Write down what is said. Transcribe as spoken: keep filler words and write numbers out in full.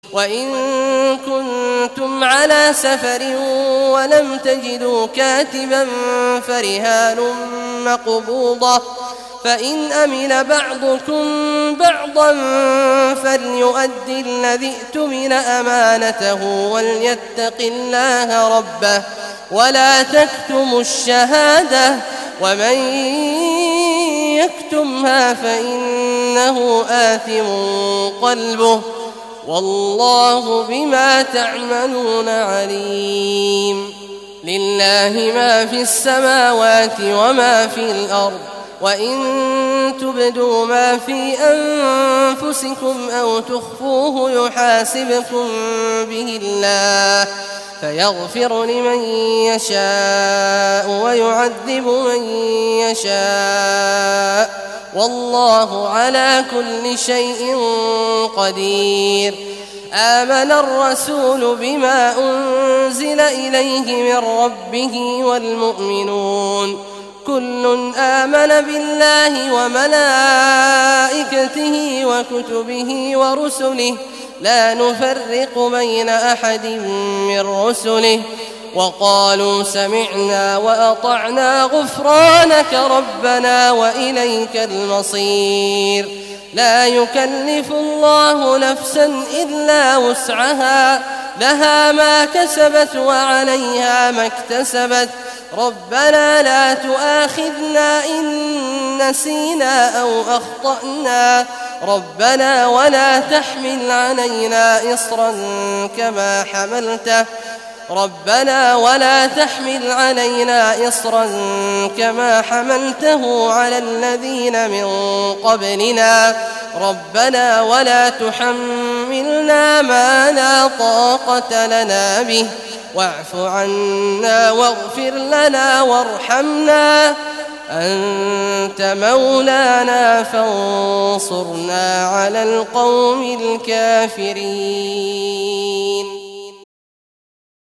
وإن كنتم على سفر ولم تجدوا كاتبا فرهان مقبوضة، فإن أمن بعضكم بعضا فليؤدي الذي اؤتمن أمانته وليتق الله ربه ولا تكتموا الشهادة، ومن يكتمها فإنه آثم قلبه والله بما تعملون عليم. لله ما في السماوات وما في الأرض، وإن تبدوا ما في أنفسكم أو تخفوه يحاسبكم به الله فيغفر لمن يشاء ويعذب من يشاء والله على كل شيء قدير. آمن الرسول بما أنزل إليه من ربه والمؤمنون كل آمن بالله وملائكته وكتبه ورسله لا نفرق بين أحد من رسله وقالوا سمعنا وأطعنا غفرانك ربنا وإليك المصير. لا يكلف الله نفسا إلا وسعها لها ما كسبت وعليها ما اكتسبت ربنا لا تؤاخذنا إن نسينا أو أخطأنا ربنا ولا تحمل علينا إصرا كما حملته ربنا ولا تحمل علينا إصرا كما حملته على الذين من قبلنا ربنا ولا تحملنا ما لا طاقة لنا به واعف عنا واغفر لنا وارحمنا أنت مولانا فانصرنا على القوم الكافرين.